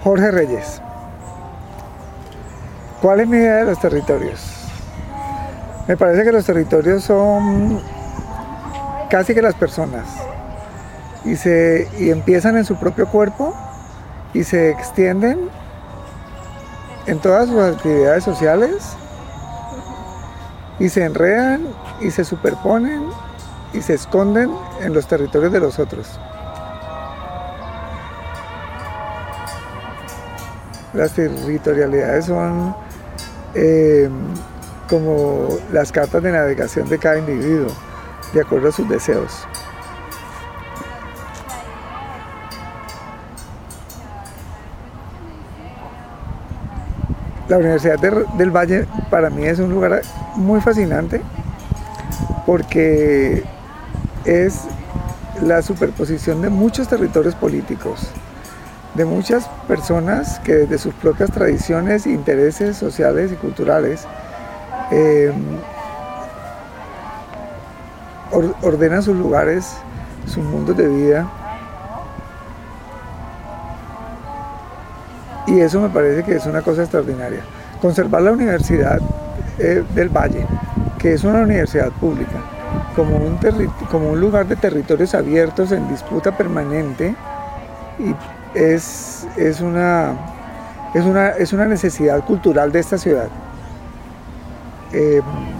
Jorge Reyes. ¿Cuál es mi idea de los territorios? Me parece que los territorios son casi que las personas y empiezan en su propio cuerpo y se extienden en todas sus actividades sociales y se enredan y se superponen y se esconden en los territorios de los otros. Las territorialidades son como las cartas de navegación de cada individuo, de acuerdo a sus deseos. La Universidad del Valle para mí es un lugar muy fascinante porque es la superposición de muchos territorios políticos, de muchas personas que desde sus propias tradiciones, intereses sociales y culturales ordenan sus lugares, sus mundos de vida. Y eso me parece que es una cosa extraordinaria. Conservar la Universidad del Valle, que es una universidad pública, como un lugar de territorios abiertos en disputa permanente, y es una necesidad cultural de esta ciudad.